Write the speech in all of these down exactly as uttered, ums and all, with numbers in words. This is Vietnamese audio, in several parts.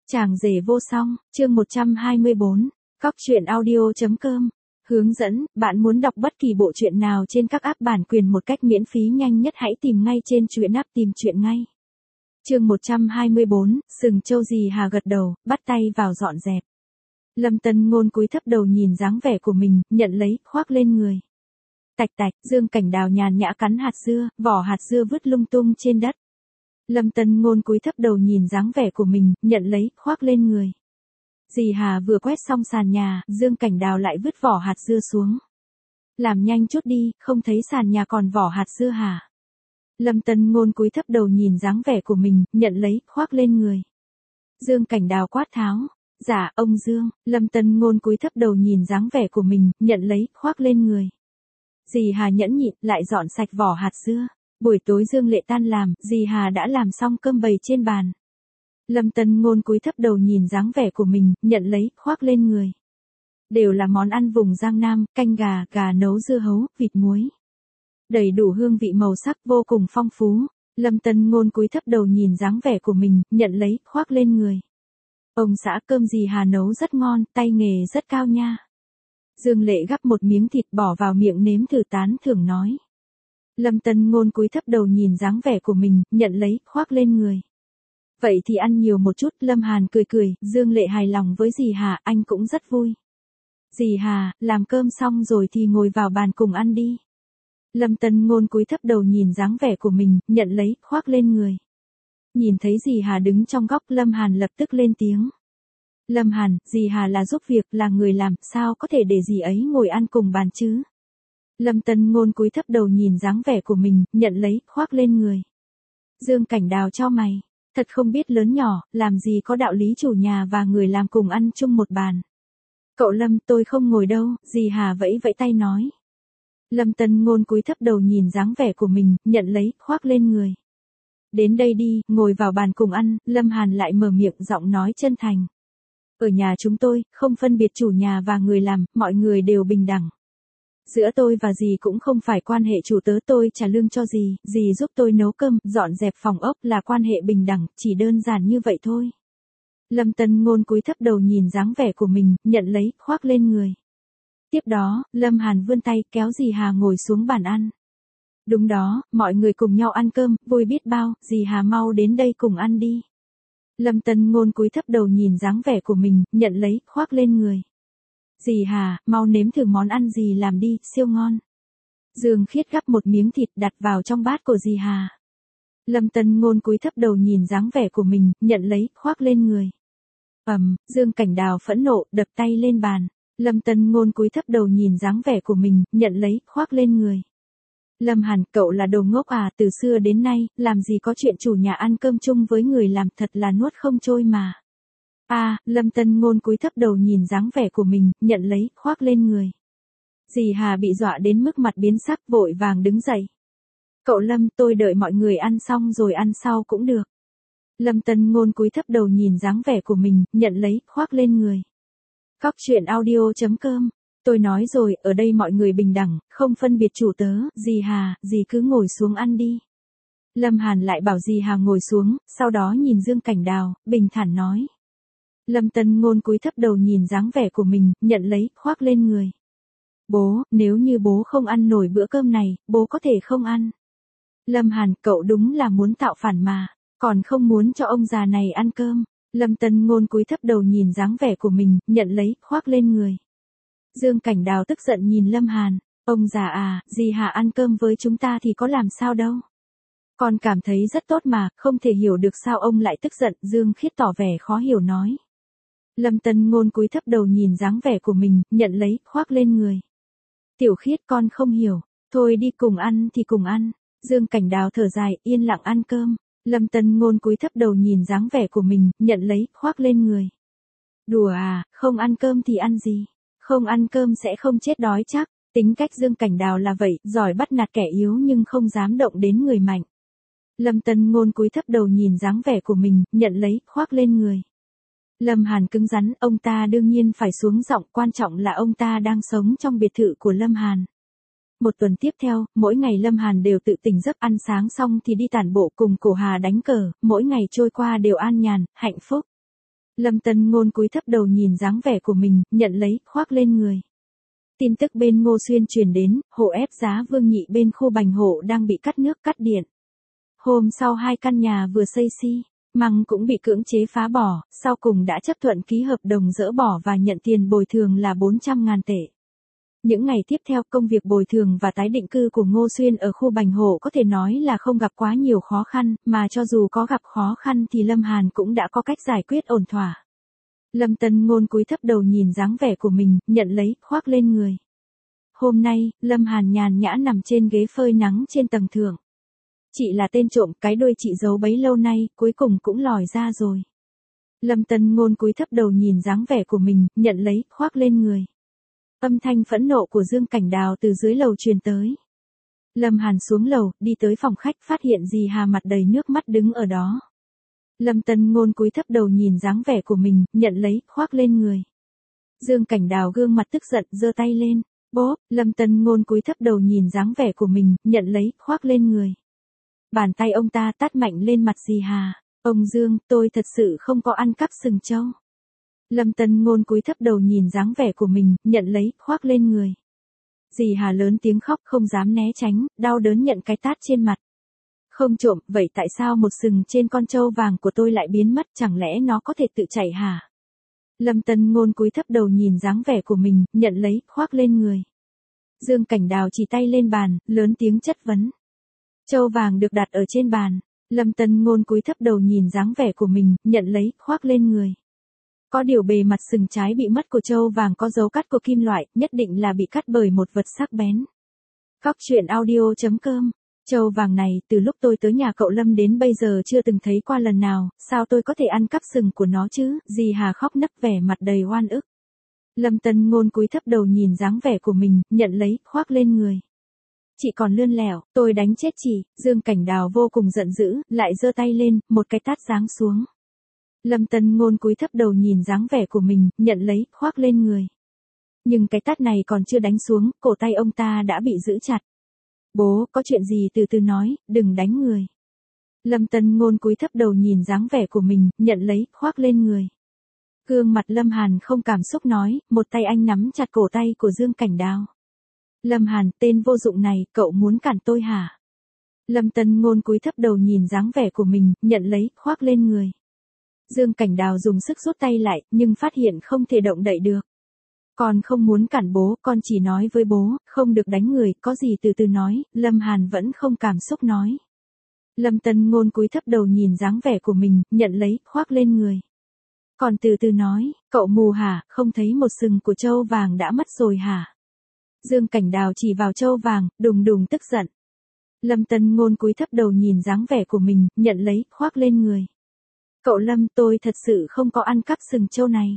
Chàng rể vô song, chương một trăm hai mươi bốn, cóc truyện audio chấm com. Hướng dẫn, bạn muốn đọc bất kỳ bộ truyện nào trên các app bản quyền một cách miễn phí nhanh nhất hãy tìm ngay trên truyện app tìm truyện ngay. Chương một trăm hai mươi bốn, sừng trâu dì Hà gật đầu, bắt tay vào dọn dẹp. Lâm Tân Ngôn cúi thấp đầu nhìn dáng vẻ của mình, nhận lấy, khoác lên người. Tạch tạch, Dương Cảnh Đào nhàn nhã cắn hạt dưa, vỏ hạt dưa vứt lung tung trên đất. Lâm Tân Ngôn cúi thấp đầu nhìn dáng vẻ của mình, nhận lấy, khoác lên người. Dì Hà vừa quét xong sàn nhà, Dương Cảnh Đào lại vứt vỏ hạt dưa xuống. Làm nhanh chút đi, không thấy sàn nhà còn vỏ hạt dưa hả? Lâm Tân Ngôn cúi thấp đầu nhìn dáng vẻ của mình, nhận lấy, khoác lên người. Dương Cảnh Đào quát tháo. Dạ, ông Dương. Lâm Tân Ngôn cúi thấp đầu nhìn dáng vẻ của mình, nhận lấy, khoác lên người. Dì Hà nhẫn nhịn, lại dọn sạch vỏ hạt dưa. Buổi tối Dương Lệ tan làm, dì Hà đã làm xong cơm bày trên bàn. Lâm Tân Ngôn cúi thấp đầu nhìn dáng vẻ của mình, nhận lấy, khoác lên người. Đều là món ăn vùng Giang Nam, canh gà, gà nấu dưa hấu, vịt muối. Đầy đủ hương vị màu sắc vô cùng phong phú. Lâm Tân Ngôn cúi thấp đầu nhìn dáng vẻ của mình, nhận lấy, khoác lên người. Ông xã cơm dì Hà nấu rất ngon, tay nghề rất cao nha. Dương Lệ gắp một miếng thịt bỏ vào miệng nếm thử tán thưởng nói. Lâm Tân Ngôn cúi thấp đầu nhìn dáng vẻ của mình, nhận lấy, khoác lên người. Vậy thì ăn nhiều một chút, Lâm Hàn cười cười, Dương Lệ hài lòng với dì Hà, anh cũng rất vui. Dì Hà, làm cơm xong rồi thì ngồi vào bàn cùng ăn đi. Lâm Tân Ngôn cúi thấp đầu nhìn dáng vẻ của mình, nhận lấy, khoác lên người. Nhìn thấy dì Hà đứng trong góc, Lâm Hàn lập tức lên tiếng. Lâm Hàn, dì Hà là giúp việc, là người làm, sao có thể để dì ấy ngồi ăn cùng bàn chứ? Lâm Tân Ngôn cúi thấp đầu nhìn dáng vẻ của mình, nhận lấy, khoác lên người. Dương Cảnh Đào chau mày, thật không biết lớn nhỏ, làm gì có đạo lý chủ nhà và người làm cùng ăn chung một bàn. Cậu Lâm, tôi không ngồi đâu, dì Hà vẫy vẫy tay nói. Lâm Tân Ngôn cúi thấp đầu nhìn dáng vẻ của mình, nhận lấy, khoác lên người. Đến đây đi, ngồi vào bàn cùng ăn, Lâm Hàn lại mở miệng giọng nói chân thành. Ở nhà chúng tôi, không phân biệt chủ nhà và người làm, mọi người đều bình đẳng. Giữa tôi và dì cũng không phải quan hệ chủ tớ, tôi trả lương cho dì, dì giúp tôi nấu cơm, dọn dẹp phòng ốc là quan hệ bình đẳng, chỉ đơn giản như vậy thôi. Lâm Tân Ngôn cúi thấp đầu nhìn dáng vẻ của mình, nhận lấy, khoác lên người. Tiếp đó, Lâm Hàn vươn tay kéo dì Hà ngồi xuống bàn ăn. Đúng đó, mọi người cùng nhau ăn cơm, vui biết bao, dì Hà mau đến đây cùng ăn đi. Lâm Tân Ngôn cúi thấp đầu nhìn dáng vẻ của mình, nhận lấy, khoác lên người. Dì Hà, mau nếm thử món ăn dì làm đi, siêu ngon. Dương Khiết gắp một miếng thịt đặt vào trong bát của dì Hà. Lâm Tân Ngôn cúi thấp đầu nhìn dáng vẻ của mình, nhận lấy, khoác lên người. Ầm, Dương Cảnh Đào phẫn nộ, đập tay lên bàn. Lâm Tân Ngôn cúi thấp đầu nhìn dáng vẻ của mình, nhận lấy, khoác lên người. Lâm Hàn, cậu là đồ ngốc à, từ xưa đến nay, làm gì có chuyện chủ nhà ăn cơm chung với người làm, thật là nuốt không trôi mà. A, à, Lâm Tân Ngôn cúi thấp đầu nhìn dáng vẻ của mình, nhận lấy, khoác lên người. Dì Hà bị dọa đến mức mặt biến sắc, vội vàng đứng dậy. Cậu Lâm, tôi đợi mọi người ăn xong rồi ăn sau cũng được. Lâm Tân Ngôn cúi thấp đầu nhìn dáng vẻ của mình, nhận lấy, khoác lên người. Cóc truyện audio chấm com. Tôi nói rồi, ở đây mọi người bình đẳng, không phân biệt chủ tớ, dì Hà, dì cứ ngồi xuống ăn đi. Lâm Hàn lại bảo dì Hà ngồi xuống, sau đó nhìn Dương Cảnh Đào, bình thản nói. Lâm Tân Ngôn cúi thấp đầu nhìn dáng vẻ của mình, nhận lấy, khoác lên người. Bố, nếu như bố không ăn nổi bữa cơm này, bố có thể không ăn. Lâm Hàn, cậu đúng là muốn tạo phản mà, còn không muốn cho ông già này ăn cơm. Lâm Tân Ngôn cúi thấp đầu nhìn dáng vẻ của mình, nhận lấy, khoác lên người. Dương Cảnh Đào tức giận nhìn Lâm Hàn, ông già à, dì Hà ăn cơm với chúng ta thì có làm sao đâu. Con cảm thấy rất tốt mà, không thể hiểu được sao ông lại tức giận, Dương Khiết tỏ vẻ khó hiểu nói. Lâm Tân Ngôn cúi thấp đầu nhìn dáng vẻ của mình, nhận lấy, khoác lên người. Tiểu Khiết, con không hiểu, thôi đi, cùng ăn thì cùng ăn. Dương Cảnh Đào thở dài, yên lặng ăn cơm. Lâm Tân Ngôn cúi thấp đầu nhìn dáng vẻ của mình, nhận lấy, khoác lên người. Đùa à, không ăn cơm thì ăn gì? Không ăn cơm sẽ không chết đói chắc. Tính cách Dương Cảnh Đào là vậy, giỏi bắt nạt kẻ yếu nhưng không dám động đến người mạnh. Lâm Tân Ngôn cúi thấp đầu nhìn dáng vẻ của mình, nhận lấy, khoác lên người. Lâm Hàn cứng rắn, ông ta đương nhiên phải xuống giọng, quan trọng là ông ta đang sống trong biệt thự của Lâm Hàn. Một tuần tiếp theo, mỗi ngày Lâm Hàn đều tự tỉnh giấc, ăn sáng xong thì đi tản bộ cùng Cổ Hà đánh cờ, mỗi ngày trôi qua đều an nhàn, hạnh phúc. Lâm Tân Ngôn cúi thấp đầu nhìn dáng vẻ của mình, nhận lấy, khoác lên người. Tin tức bên Ngô Xuyên truyền đến, hộ ép giá Vương Nhị bên khu Bành Hộ đang bị cắt nước cắt điện. Hôm sau hai căn nhà vừa xây xi măng cũng bị cưỡng chế phá bỏ, sau cùng đã chấp thuận ký hợp đồng dỡ bỏ và nhận tiền bồi thường là bốn trăm ngàn tệ. Những ngày tiếp theo, công việc bồi thường và tái định cư của Ngô Xuyên ở khu Bành Hộ có thể nói là không gặp quá nhiều khó khăn, mà cho dù có gặp khó khăn thì Lâm Hàn cũng đã có cách giải quyết ổn thỏa. Lâm Tân Ngôn cúi thấp đầu nhìn dáng vẻ của mình, nhận lấy, khoác lên người. Hôm nay, Lâm Hàn nhàn nhã nằm trên ghế phơi nắng trên tầng thượng. Chị là tên trộm, cái đuôi chị giấu bấy lâu nay, cuối cùng cũng lòi ra rồi. Lâm Tân Ngôn cúi thấp đầu nhìn dáng vẻ của mình, nhận lấy, khoác lên người. Âm thanh phẫn nộ của Dương Cảnh Đào từ dưới lầu truyền tới. Lâm Hàn xuống lầu, đi tới phòng khách, phát hiện dì Hà mặt đầy nước mắt đứng ở đó. Lâm Tân Ngôn cúi thấp đầu nhìn dáng vẻ của mình, nhận lấy, khoác lên người. Dương Cảnh Đào gương mặt tức giận, giơ tay lên. Bố, Lâm Tân Ngôn cúi thấp đầu nhìn dáng vẻ của mình, nhận lấy, khoác lên người. Bàn tay ông ta tát mạnh lên mặt dì Hà. Ông Dương, tôi thật sự không có ăn cắp sừng trâu. Lâm Tân Ngôn cúi thấp đầu nhìn dáng vẻ của mình, nhận lấy, khoác lên người. Dì Hà lớn tiếng khóc không dám né tránh, đau đớn nhận cái tát trên mặt. Không trộm, vậy tại sao một sừng trên con trâu vàng của tôi lại biến mất, chẳng lẽ nó có thể tự chạy hả? Lâm Tân Ngôn cúi thấp đầu nhìn dáng vẻ của mình, nhận lấy, khoác lên người. Dương Cảnh Đào chỉ tay lên bàn, lớn tiếng chất vấn. Trâu vàng được đặt ở trên bàn. Lâm Tân Ngôn cúi thấp đầu nhìn dáng vẻ của mình, nhận lấy, khoác lên người. Có điều bề mặt sừng trái bị mất của trâu vàng có dấu cắt của kim loại, nhất định là bị cắt bởi một vật sắc bén. Góc truyện audio chấm com. Trâu vàng này, từ lúc tôi tới nhà cậu Lâm đến bây giờ chưa từng thấy qua lần nào, sao tôi có thể ăn cắp sừng của nó chứ? Dì Hà khóc nấc vẻ mặt đầy oan ức. Lâm Tân Ngôn cúi thấp đầu nhìn dáng vẻ của mình, nhận lấy, khoác lên người. Chị còn lươn lẹo, tôi đánh chết chị. Dương Cảnh Đào vô cùng giận dữ, lại giơ tay lên, một cái tát giáng xuống. Lâm Tân Ngôn cúi thấp đầu nhìn dáng vẻ của mình, nhận lấy, khoác lên người. Nhưng cái tát này còn chưa đánh xuống, cổ tay ông ta đã bị giữ chặt. Bố, có chuyện gì từ từ nói, đừng đánh người. Lâm Tân Ngôn cúi thấp đầu nhìn dáng vẻ của mình, nhận lấy, khoác lên người. Gương mặt Lâm Hàn không cảm xúc nói, một tay anh nắm chặt cổ tay của Dương Cảnh Đào. Lâm Hàn, tên vô dụng này, cậu muốn cản tôi hả? Lâm Tân Ngôn cúi thấp đầu nhìn dáng vẻ của mình, nhận lấy, khoác lên người. Dương Cảnh Đào dùng sức rút tay lại, nhưng phát hiện không thể động đậy được. Con không muốn cản bố, con chỉ nói với bố, không được đánh người, có gì từ từ nói. Lâm Hàn vẫn không cảm xúc nói. Lâm Tân Ngôn cúi thấp đầu nhìn dáng vẻ của mình, nhận lấy, khoác lên người. Còn từ từ nói, cậu mù hả, không thấy một sừng của trâu vàng đã mất rồi hả? Dương Cảnh Đào chỉ vào trâu vàng, đùng đùng tức giận. Lâm Tân Ngôn cúi thấp đầu nhìn dáng vẻ của mình, nhận lấy, khoác lên người. Cậu Lâm, tôi thật sự không có ăn cắp sừng trâu này.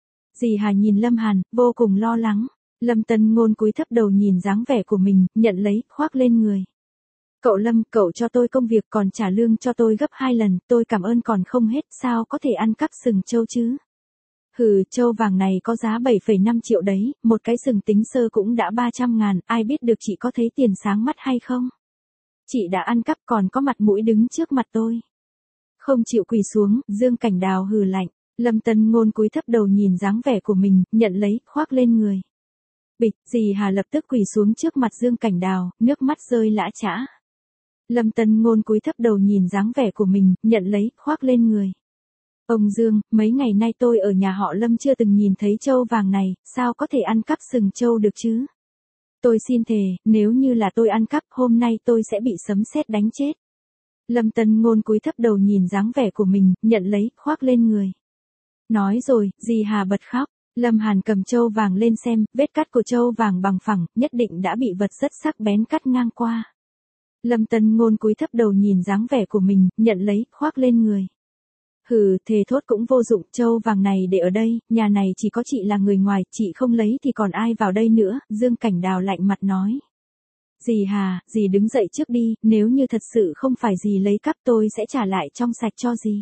Dì Hà nhìn Lâm Hàn, vô cùng lo lắng. Lâm Tân Ngôn cúi thấp đầu nhìn dáng vẻ của mình, nhận lấy, khoác lên người. Cậu Lâm, cậu cho tôi công việc còn trả lương cho tôi gấp hai lần, tôi cảm ơn còn không hết, sao có thể ăn cắp sừng trâu chứ? Hừ, trâu vàng này có giá bảy phẩy năm triệu đấy, một cái sừng tính sơ cũng đã ba trăm ngàn, ai biết được chị có thấy tiền sáng mắt hay không? Chị đã ăn cắp còn có mặt mũi đứng trước mặt tôi. Không chịu quỳ xuống, Dương Cảnh Đào hừ lạnh. Lâm Tân Ngôn cúi thấp đầu nhìn dáng vẻ của mình, nhận lấy, khoác lên người. Bịch, dì Hà lập tức quỳ xuống trước mặt Dương Cảnh Đào, nước mắt rơi lã chã. Lâm Tân Ngôn cúi thấp đầu nhìn dáng vẻ của mình, nhận lấy, khoác lên người. Ông Dương, mấy ngày nay tôi ở nhà họ Lâm chưa từng nhìn thấy trâu vàng này, sao có thể ăn cắp sừng trâu được chứ? Tôi xin thề, nếu như là tôi ăn cắp, hôm nay tôi sẽ bị sấm sét đánh chết. Lâm Tân Ngôn cúi thấp đầu nhìn dáng vẻ của mình, nhận lấy, khoác lên người. Nói rồi, dì Hà bật khóc. Lâm Hàn cầm trâu vàng lên xem, vết cắt của trâu vàng bằng phẳng, nhất định đã bị vật rất sắc bén cắt ngang qua. Lâm Tân Ngôn cúi thấp đầu nhìn dáng vẻ của mình, nhận lấy, khoác lên người. Hừ, thề thốt cũng vô dụng, trâu vàng này để ở đây, nhà này chỉ có chị là người ngoài, chị không lấy thì còn ai vào đây nữa, Dương Cảnh Đào lạnh mặt nói. Dì Hà, dì đứng dậy trước đi, nếu như thật sự không phải dì lấy cắp tôi sẽ trả lại trong sạch cho dì.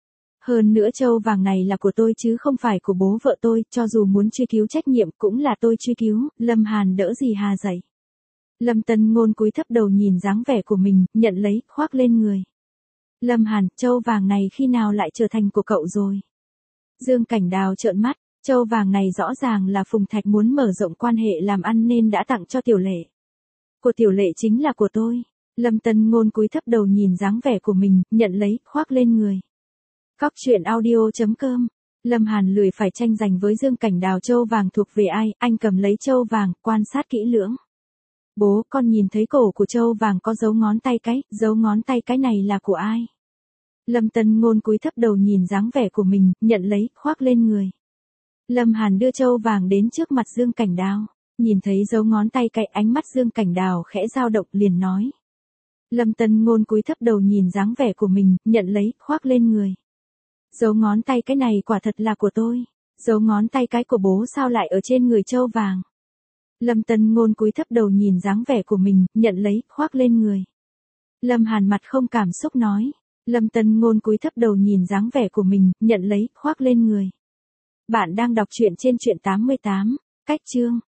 Hơn nữa trâu vàng này là của tôi chứ không phải của bố vợ tôi, cho dù muốn truy cứu trách nhiệm cũng là tôi truy cứu. Lâm Hàn đỡ dì Hà dậy. Lâm Tân Ngôn cúi thấp đầu nhìn dáng vẻ của mình, nhận lấy, khoác lên người. Lâm Hàn, trâu vàng này khi nào lại trở thành của cậu rồi? Dương Cảnh Đào trợn mắt, châu vàng này rõ ràng là Phùng Thạch muốn mở rộng quan hệ làm ăn nên đã tặng cho Tiểu Lệ. Của Tiểu Lệ chính là của tôi. Lâm Tân Ngôn cúi thấp đầu nhìn dáng vẻ của mình, nhận lấy, khoác lên người. Cóc truyện audio chấm com. Lâm Hàn lười phải tranh giành với Dương Cảnh Đào châu vàng thuộc về ai, anh cầm lấy châu vàng, quan sát kỹ lưỡng. Bố, con nhìn thấy cổ của châu vàng có dấu ngón tay cái, dấu ngón tay cái này là của ai? Lâm Tân Ngôn cúi thấp đầu nhìn dáng vẻ của mình, nhận lấy, khoác lên người. Lâm Hàn đưa châu vàng đến trước mặt Dương Cảnh Đào, nhìn thấy dấu ngón tay cái, ánh mắt Dương Cảnh Đào khẽ dao động liền nói. Lâm Tân Ngôn cúi thấp đầu nhìn dáng vẻ của mình, nhận lấy, khoác lên người. Dấu ngón tay cái này quả thật là của tôi. Dấu ngón tay cái của bố sao lại ở trên người châu vàng? Lâm Tân Ngôn cúi thấp đầu nhìn dáng vẻ của mình, nhận lấy, khoác lên người. Lâm Hàn mặt không cảm xúc nói. Lâm Tân Ngôn cúi thấp đầu nhìn dáng vẻ của mình, nhận lấy, khoác lên người. Bạn đang đọc truyện trên truyện tám mươi tám, cách chương.